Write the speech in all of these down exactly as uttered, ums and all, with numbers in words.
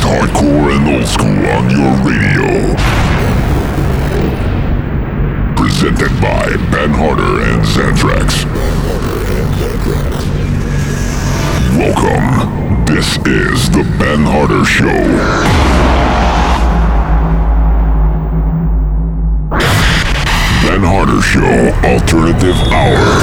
hardcore and old school on your radio. Presented by Ben Harder and Xantrax. Welcome. This is the Ben Harder Show. Ben Harder Show Alternative Hour.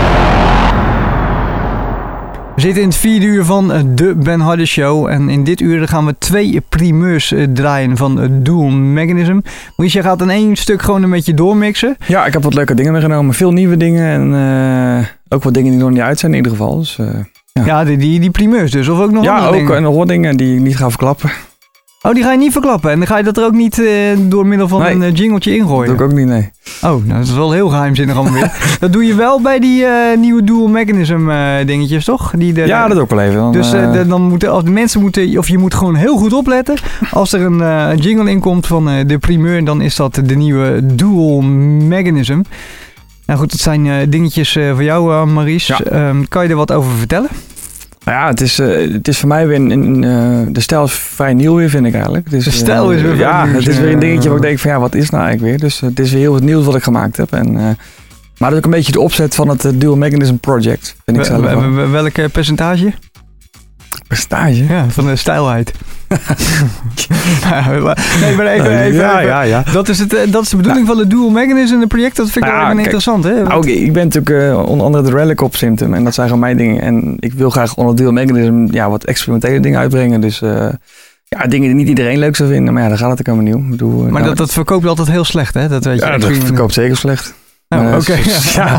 We zitten in het vierde uur van de Ben Harder Show. En in dit uur gaan we twee primeurs draaien van Dual Mechanism. Maurice, jij gaat in één stuk gewoon een beetje doormixen. Ja, ik heb wat leuke dingen meegenomen. Veel nieuwe dingen en uh, ook wat dingen die nog niet uit zijn in ieder geval. Dus, uh, ja, ja die, die, die primeurs dus. Of ook nog ja, andere ook dingen? en nog wat dingen die ik niet ga verklappen. Oh, die ga je niet verklappen. En dan ga je dat er ook niet uh, door middel van nee, een uh, jingletje ingooien? Dat doe ik ook niet, nee. Oh, nou, dat is wel heel geheimzinnig allemaal weer. Dat doe je wel bij die uh, nieuwe Dual Mechanism uh, dingetjes, toch? Die de, ja, dat ook wel even. Dan, dus uh, de, dan moeten, als de mensen moeten, of je moet gewoon heel goed opletten. Als er een uh, jingle inkomt van uh, de primeur, dan is dat de nieuwe Dual Mechanism. Nou goed, dat zijn uh, dingetjes uh, voor jou, uh, Maurice. Ja. Um, kan je er wat over vertellen? Nou ja, het is, uh, het is voor mij weer een, een uh, de stijl is vrij nieuw weer, vind ik eigenlijk. Dus, de stijl is weer uh, Ja, nieuw, het is weer een dingetje waar ik denk van ja, wat is nou eigenlijk weer? Dus uh, het is weer heel wat nieuws wat ik gemaakt heb. En, uh, maar dat is ook een beetje de opzet van het uh, Dual Mechanism Project, vind ik zelf wel. Welk percentage? Percentage? Ja, van de stijlheid. nee, maar even, even, ja, even. ja, ja. Dat is, het, dat is de bedoeling ja. van de Dual Mechanism in het project. Dat vind ik ja, wel even interessant. Hè? Want... Okay, ik ben natuurlijk uh, onder andere de Relic op Symptom. En dat zijn gewoon mijn dingen. En ik wil graag onder Dual Mechanism ja, wat experimentele dingen uitbrengen. Dus uh, ja, dingen die niet iedereen leuk zou vinden. Maar ja, daar gaat het ook helemaal nieuw. Ik bedoel, maar nou, dat, dat verkoopt altijd heel slecht, hè? Dat weet je. Ja, dat verkoopt zeker slecht. Oh, Oké. Okay. Dus, ja.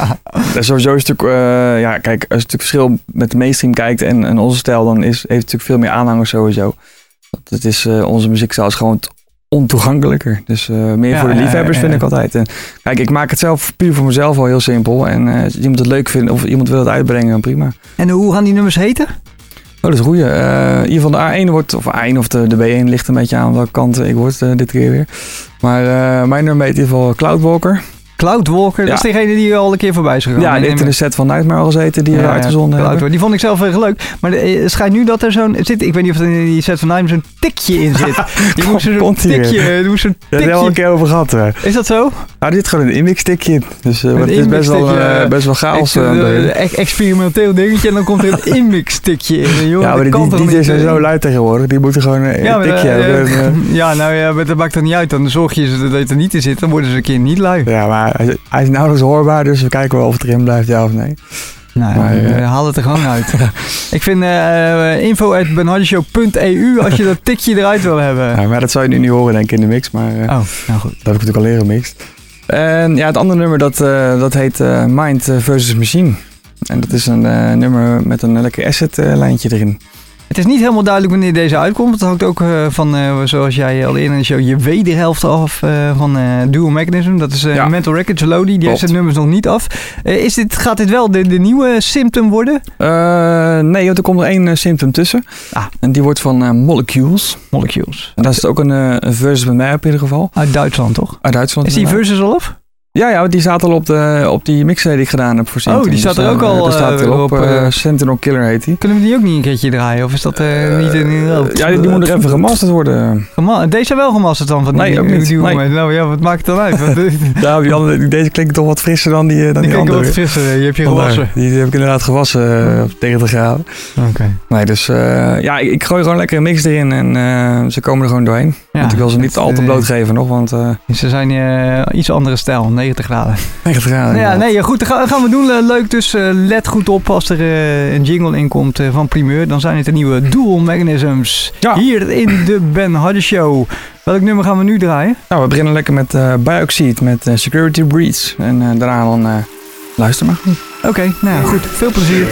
Sowieso is het natuurlijk, uh, ja, kijk, als je natuurlijk verschil met de mainstream kijkt en, en onze stijl, dan is, heeft het natuurlijk veel meer aanhangers sowieso. Het is, uh, onze muziekstijl is gewoon ontoegankelijker. Dus uh, meer ja, voor de liefhebbers ja, ja, ja. vind ik altijd. En, kijk, ik maak het zelf puur voor mezelf al heel simpel. En uh, als iemand het leuk vindt of iemand wil het uitbrengen, prima. En hoe gaan die nummers heten? Oh, dat is een goeie. Uh, in ieder geval de A één wordt, of A één of de, de B één ligt een beetje aan welke kant ik word uh, dit keer weer. Maar uh, mijn nummer heet in ieder geval Cloudwalker. Cloudwalker, ja. Dat is degene die al een keer voorbij is gegaan. Ja, die heeft in de set van Nightmare al gezeten, die ja, we uitgezonden ja, hebben. Die vond ik zelf erg leuk. Maar het schijnt nu dat er zo'n zit. Ik weet niet of er in die set van Nightmare zo'n tikje in zit. Je moest er zo'n tikje. Je moest zo'n tikje. Daar hebben we al een keer over gehad. Hè. Is dat zo? Nou, er zit gewoon een inmix tikje in. Dus uh, het is best wel, uh, best wel chaos. Ex- uh, ex- experimenteel dingetje en dan komt er een inmix tikje in. Jongen, ja, maar die, die, die is zo luid tegenwoordig. Die moeten gewoon een ja, tikje uh, hebben. Uh, ja, nou ja, maar dat maakt er niet uit. Dan zorg je dat het er niet in zit. Dan worden ze een keer niet lui. Ja, maar hij, hij is nauwelijks hoorbaar, dus we kijken wel of het erin blijft, ja of nee. Nou, maar, uh, haal het er gewoon uit. Ik vind uh, info at benhardershow punt e u als je dat tikje eruit wil hebben. Ja, maar dat zou je nu niet horen denk ik in de mix, maar uh, oh, nou goed. Dat heb ik natuurlijk al leren gemixt. En ja, het andere nummer dat, uh, dat heet uh, Mind versus Machine. En dat is een uh, nummer met een lekker asset uh, lijntje erin. Het is niet helemaal duidelijk wanneer deze uitkomt. Het hangt ook uh, van, uh, zoals jij al eerder in de show, je wederhelft af uh, van uh, Dual Mechanism. Dat is uh, ja. Mental Records, Lodi. Die Klopt. heeft zijn nummers nog niet af. Uh, is dit, gaat dit wel de, de nieuwe Symptom worden? Uh, nee, er komt er één uh, Symptom tussen. Ah. En die wordt van uh, Molecules. Molecules. En dat is ook een, uh, een versus bij mij op ieder geval. Uit Duitsland, toch? Uit Duitsland. Is die versus al op? Ja, ja, die staat al op, de, op die mixer die ik gedaan heb voor Symptom. Oh, die staat er ook al uh, staat er op. op uh, Sentinel Killer heet die. Kunnen we die ook niet een keertje draaien? Of is dat uh, uh, niet in de hoofd? Ja, die, die moet er even gemasterd worden. Gema- deze wel gemasterd dan? Van die, nee, ook niet. Die nee. Nou ja, wat maakt het dan uit? ja, die andere, deze klinkt toch wat frisser dan die, dan die, die andere. Die klinkt wat frisser, die heb je gewassen. Die, die heb ik inderdaad gewassen uh, op negentig graden. Oké. Okay. Nee, dus uh, ja, ik, ik gooi gewoon lekker een mix erin en uh, ze komen er gewoon doorheen. Ja, want ik wil ze niet al te blootgeven nog, want... Uh, ze zijn uh, iets andere stijl, negentig graden. negentig graden. Ja, nee, goed, dat gaan we doen. Leuk, dus uh, let goed op als er uh, een jingle inkomt uh, van primeur. Dan zijn het de nieuwe Dual Mechanisms ja. hier in de Ben Harder Show. Welk nummer gaan we nu draaien? Nou, we beginnen lekker met uh, Bioxide, met uh, Security Breach. En uh, daarna dan uh, luister maar. Oké, okay, nou ja, goed. Veel plezier.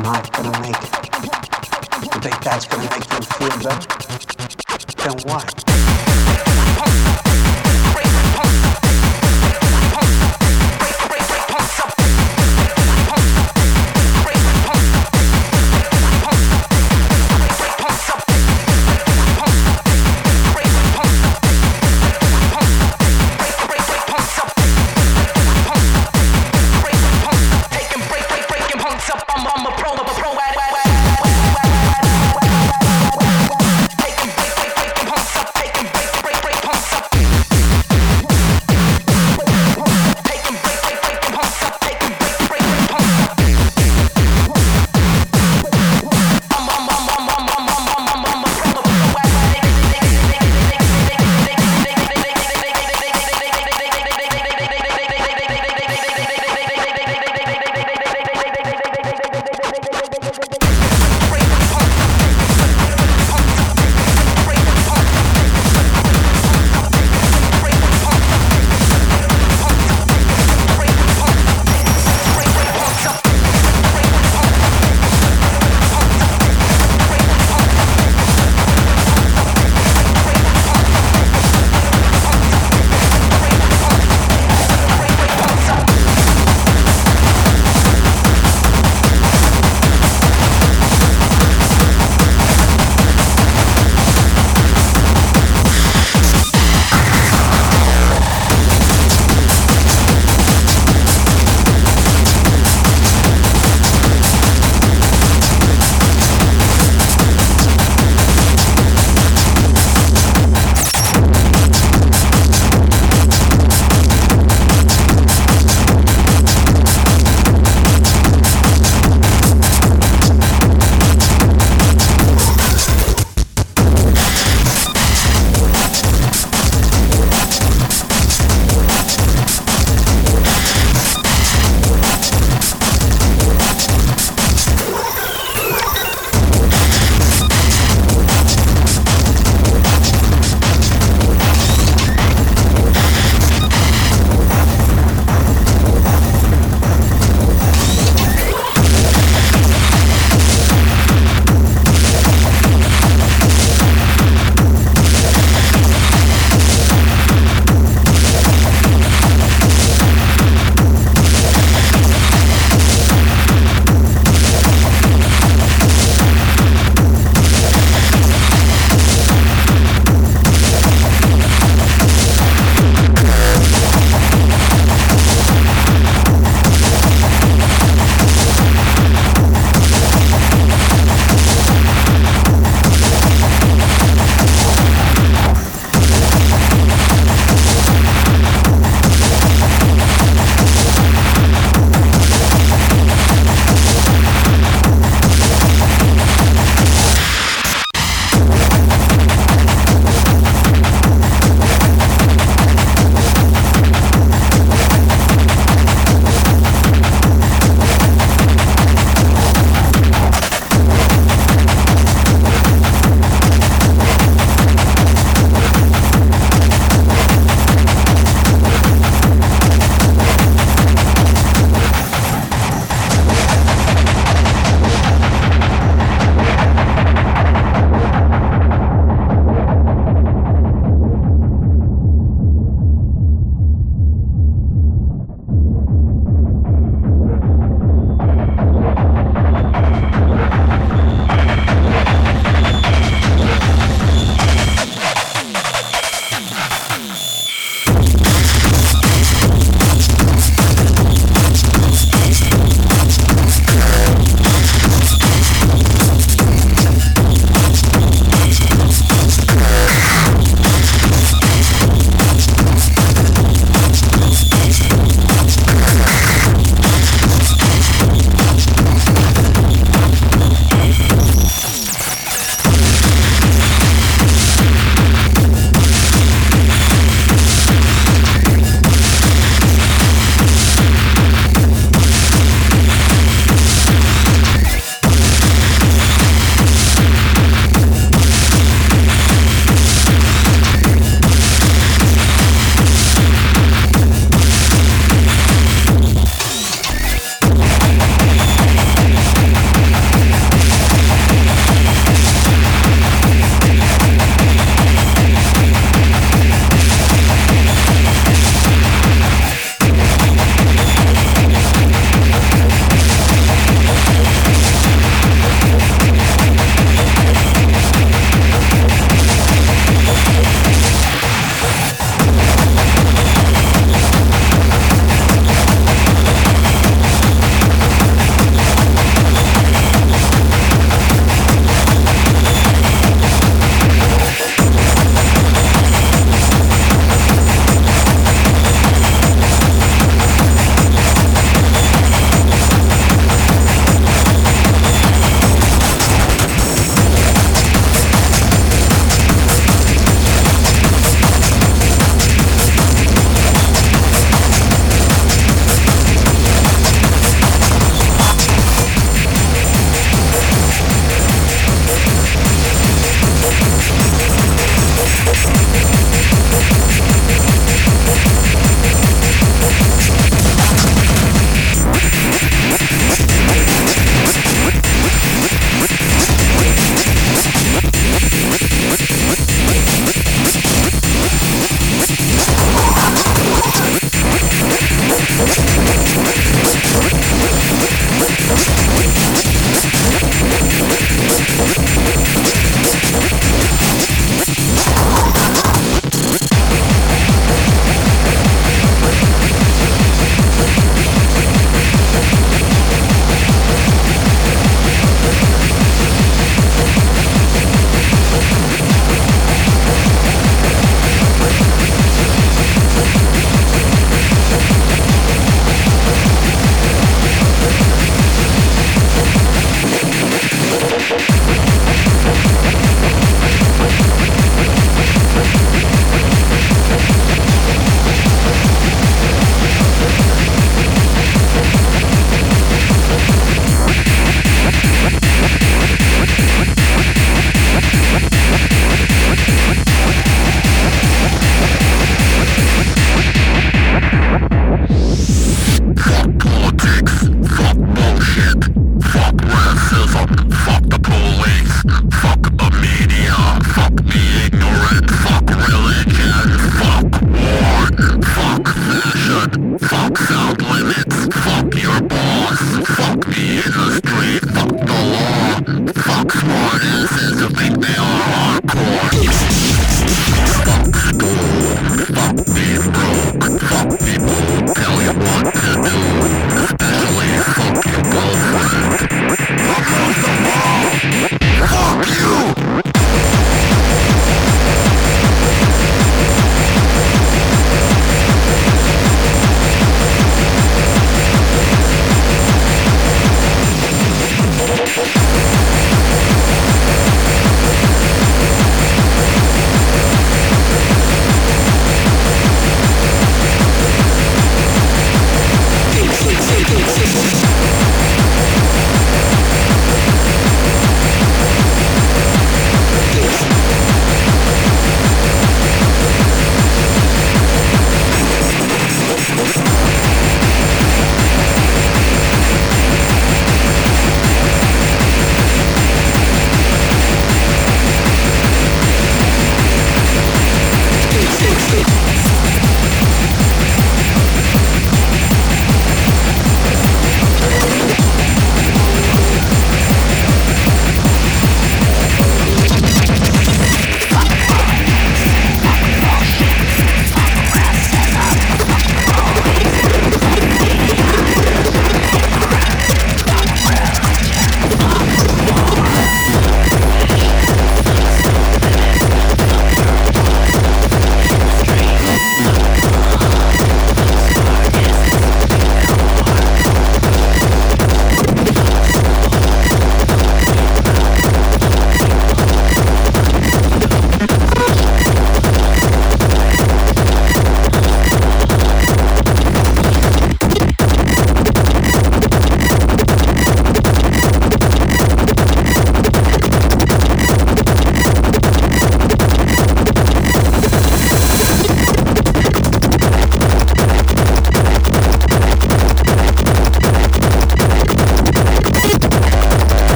not gonna make it. You think that's gonna make them feel better? Then what? Break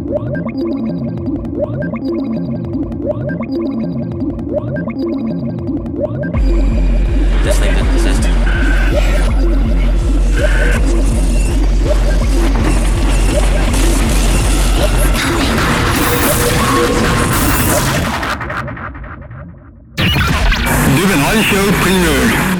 This thing didn't exist. De Ben Hardy Show primeur.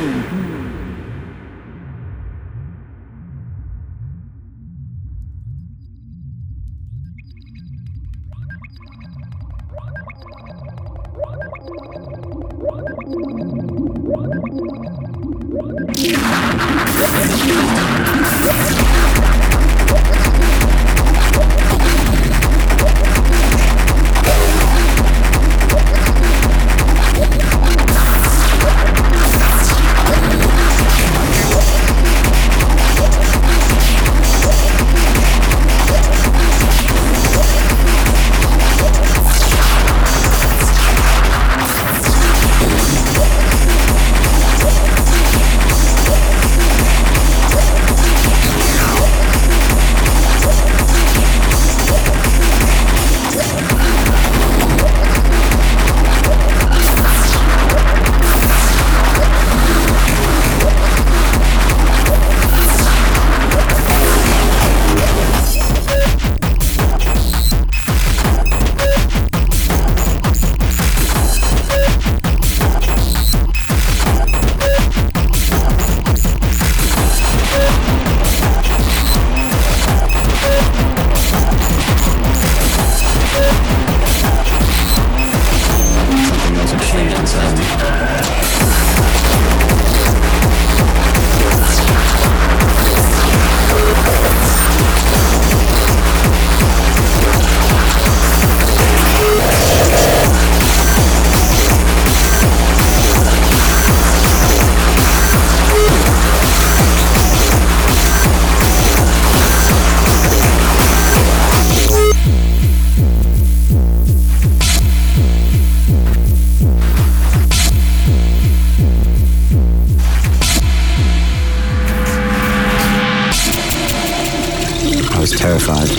Terrified,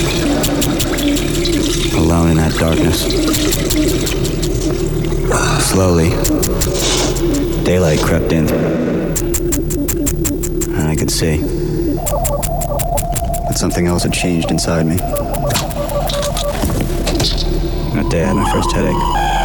alone in that darkness. Slowly, daylight crept in, and I could see that something else had changed inside me. That day I had my first headache.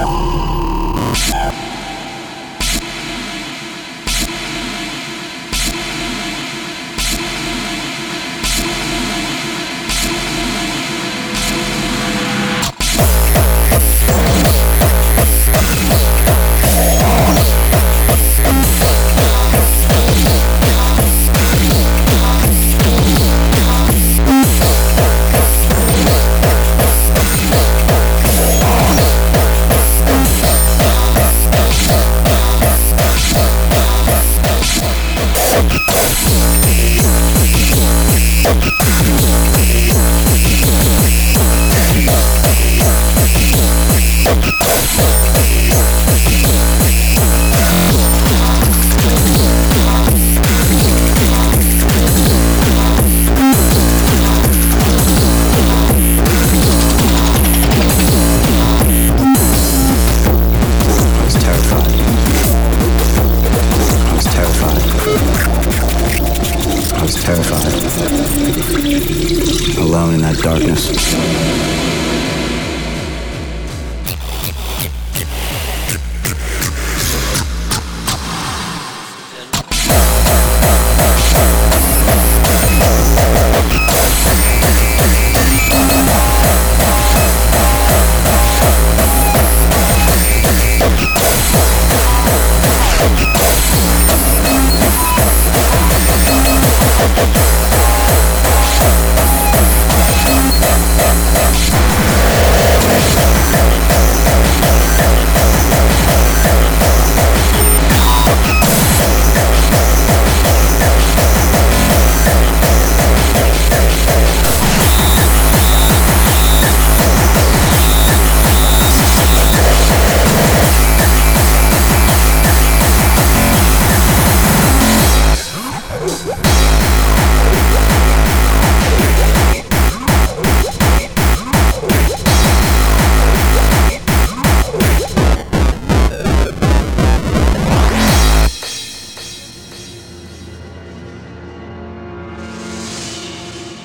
Alone in that darkness.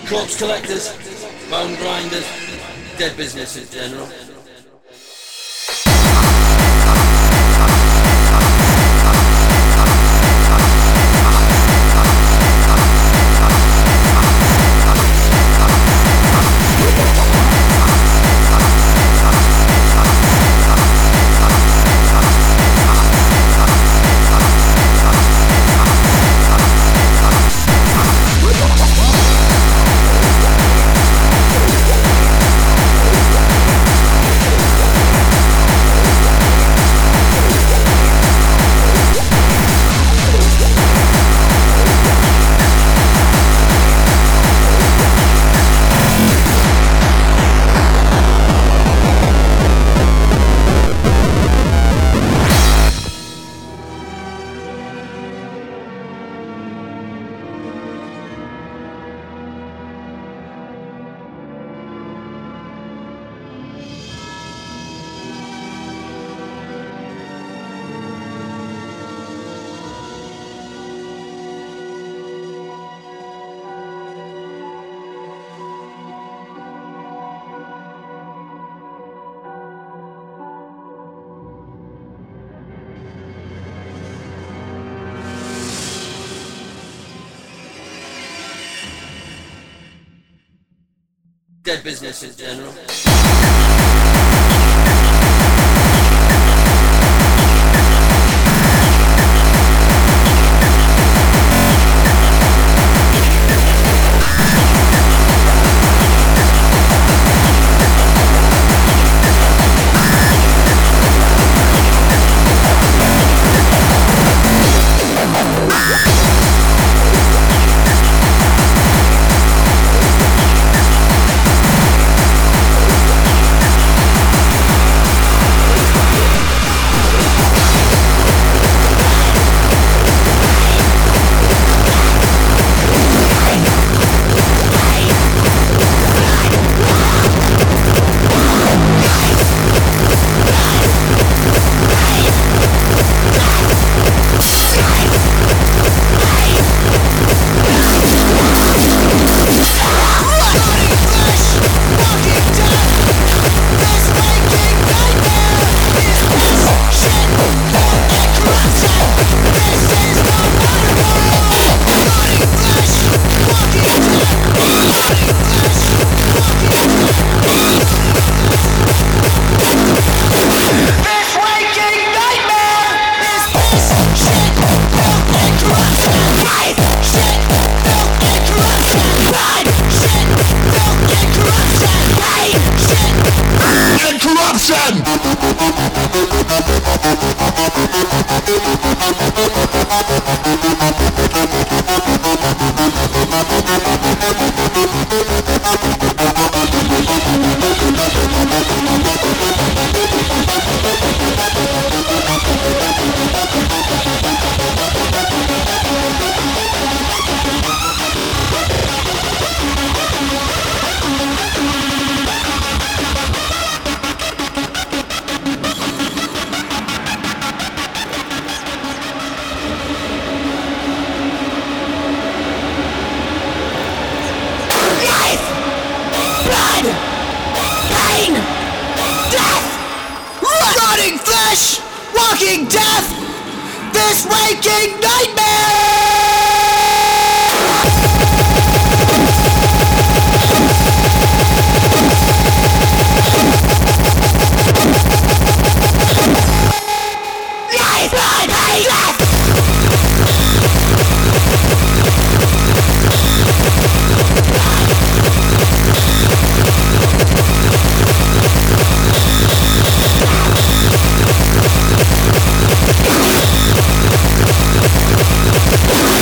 corpse collectors, bone grinders, dead business in general. Dead business in general. Yeah.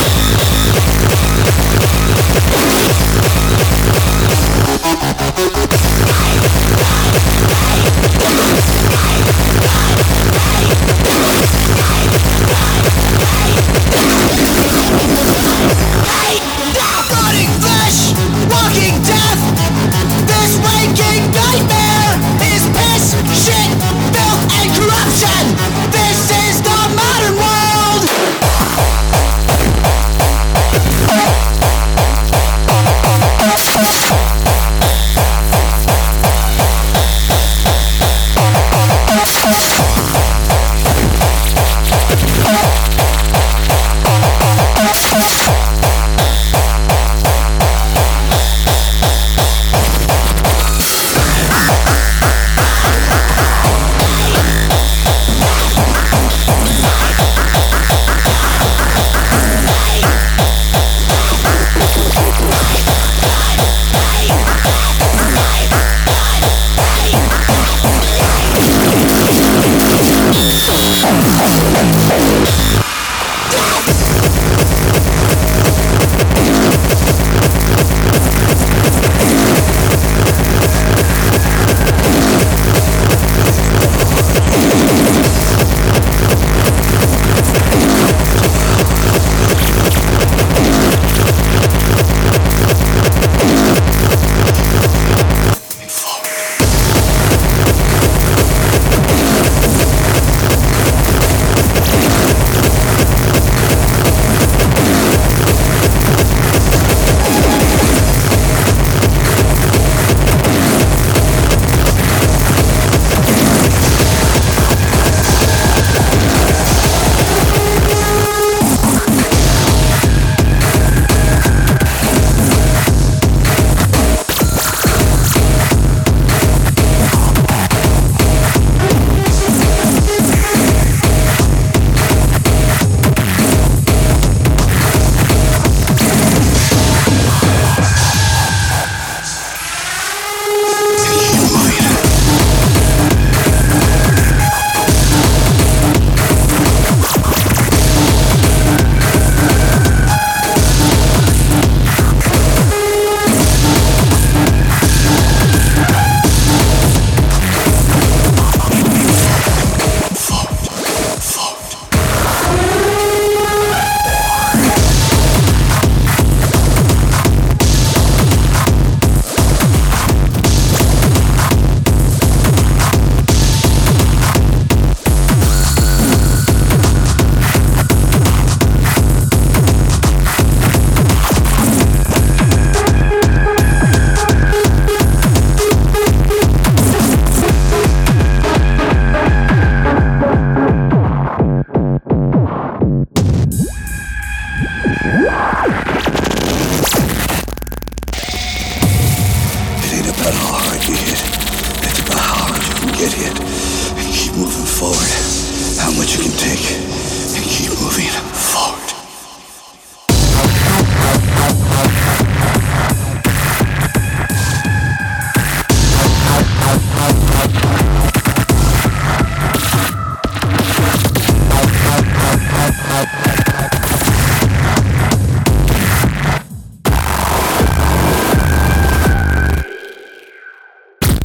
it and keep moving forward. How much you can take and keep moving forward.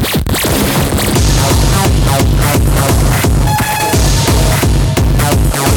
We'll be right back.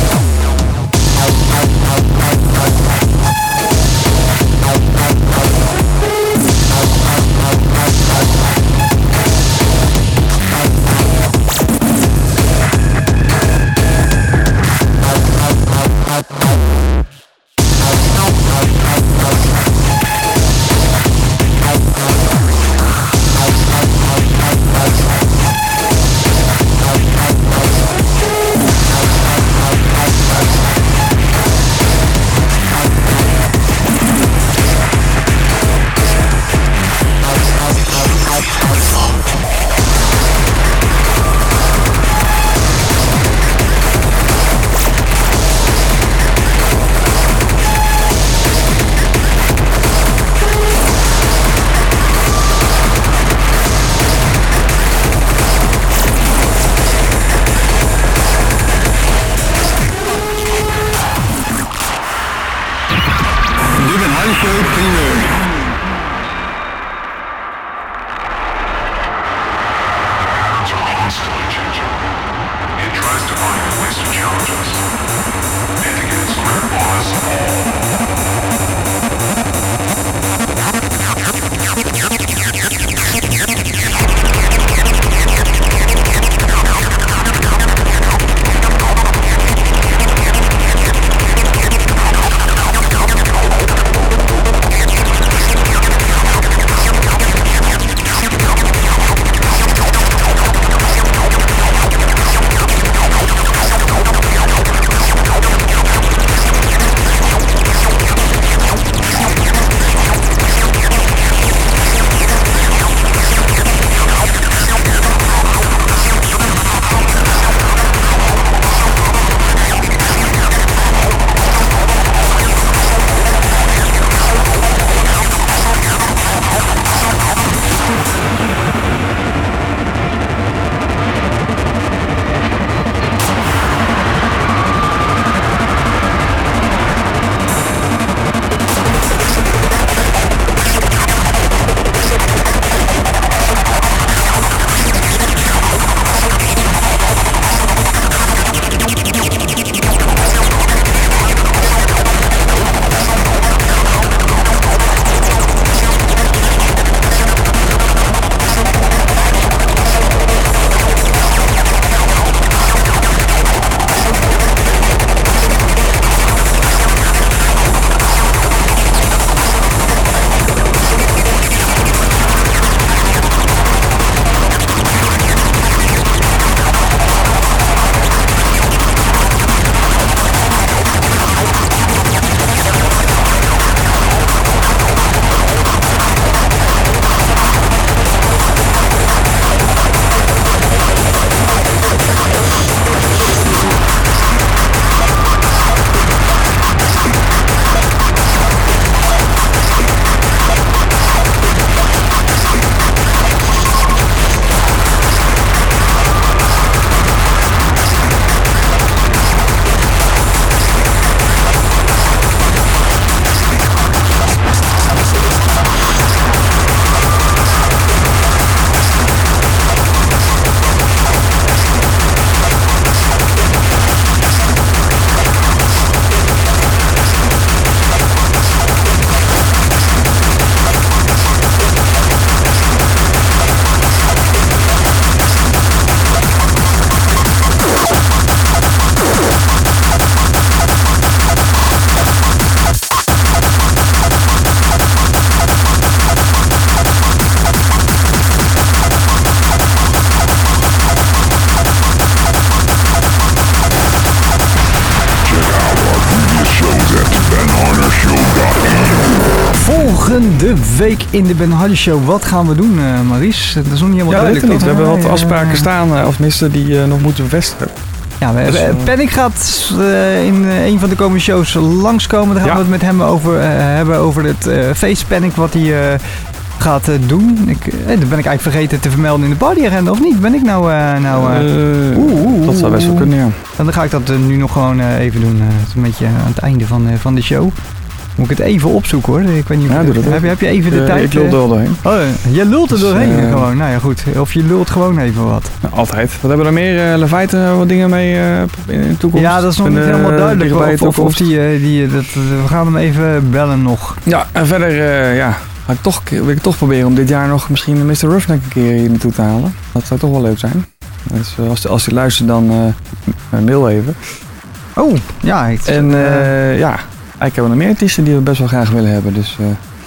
Aankomende week in de Ben Hardy Show. Wat gaan we doen, uh, Maries? Dat is nog niet helemaal ja, duidelijk. Niet. We hebben wat ja, afspraken ja. staan, uh, of tenminste die uh, nog moeten bevestigen. Ja, we, Dus, uh, Panic gaat uh, in uh, een van de komende shows langskomen. Daar gaan ja. we het met hem over uh, hebben over het uh, feest Panic wat hij uh, gaat uh, doen. Ik, uh, dat ben ik eigenlijk vergeten te vermelden in de partyagenda, of niet? Ben ik nou... Uh, nou uh, uh, oeh, oeh, dat zou best wel kunnen, ja. Dan ga ik dat uh, nu nog gewoon uh, even doen. Uh, het is een beetje aan het einde van, uh, van de show. Moet ik het even opzoeken hoor. Ik weet niet ja, of, doe dat heb, je, heb je even de uh, tijd? Ik lul er wel doorheen. Oh, je lult er doorheen dus, uh, gewoon. Nou ja, goed. Of je lult gewoon even wat. Ja, altijd. Wat hebben we er meer? Uh, Levite wat dingen mee uh, in de toekomst? Ja, dat is nog niet uh, helemaal duidelijk. Of, of, of die, uh, die dat, we gaan hem even bellen nog. Ja, en verder uh, ja, ga ik toch, wil ik toch proberen om dit jaar nog misschien mister Roughneck een keer hier naartoe te halen. Dat zou toch wel leuk zijn. Dus uh, als, als je luistert dan uh, mail even. Oh, ja. Het, en uh, ja... Eigenlijk hebben we nog meer artiesten die we best wel graag willen hebben. Dus uh,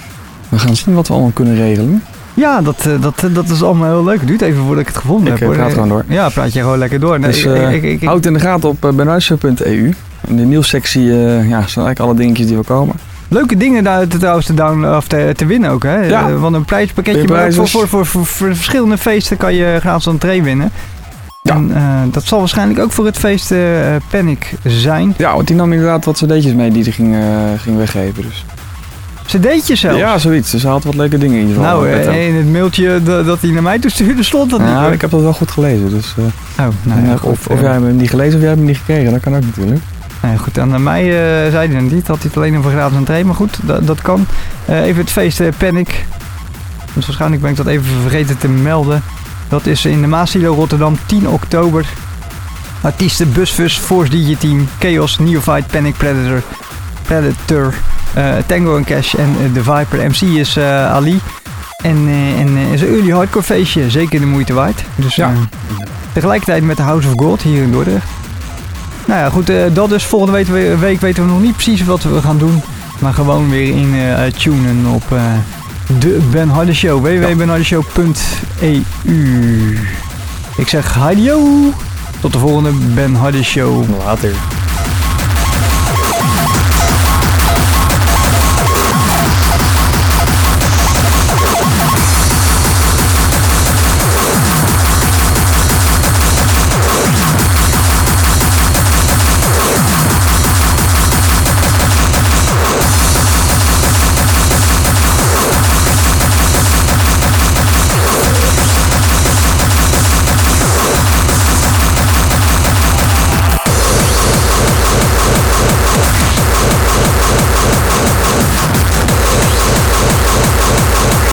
we gaan zien wat we allemaal kunnen regelen. Ja, dat, dat, dat is allemaal heel leuk. Het duurt even voordat ik het gevonden ik, heb. Ik praat gewoon door. Ja, praat je gewoon lekker door. Nee, dus uh, ik, ik, ik, houd in de gaten op uh, ben hardy show punt e u. In de nieuwssectie uh, ja, zijn eigenlijk alle dingetjes die we komen. Leuke dingen daar te, trouwens te, down, of te, te winnen ook. Hè? Ja. Uh, want een prijspakketje maar voor, voor, voor, voor, voor verschillende feesten kan je gratis entree winnen. Ja. En uh, dat zal waarschijnlijk ook voor het feest uh, Panic zijn. Ja, want die nam inderdaad wat cd'tjes mee die hij ging, uh, ging weggeven. Dus. cd'tjes zelfs? Ja, zoiets. Dus hij had wat leuke dingen in ieder geval. Nou, uh, in het mailtje dat, dat hij naar mij toe stuurde stond dat ja, niet. Nou, ik heb dat wel goed gelezen. Dus, uh, oh, nou ja, goed, of, of jij hebt hem niet gelezen of jij hebt hem niet gekregen. Dat kan ook natuurlijk. Nou ja, goed, en naar mij uh, zei hij niet. Had hij het alleen over gratis entree. Maar goed, dat, dat kan. Uh, even het feest uh, Panic. Dus waarschijnlijk ben ik dat even vergeten te melden. Dat is in de Maasilo Rotterdam, tien oktober. Artiesten Busfus, Force D J Team, Chaos, Neophyte, Panic, Predator, Predator, uh, Tango en Cash en uh, The Viper. M C is uh, Ali. En uh, en uh, is een early hardcore feestje, zeker de moeite waard. Dus uh, ja. tegelijkertijd met de House of God hier in Dordrecht. Nou ja, goed, uh, dat dus. Volgende week, week weten we nog niet precies wat we gaan doen. Maar gewoon weer in uh, tunen op... Uh, de Ben Hardy Show, w w w punt ben hardy show punt e u. Ik zeg hadio. Tot de volgende Ben Hardy Show. Later.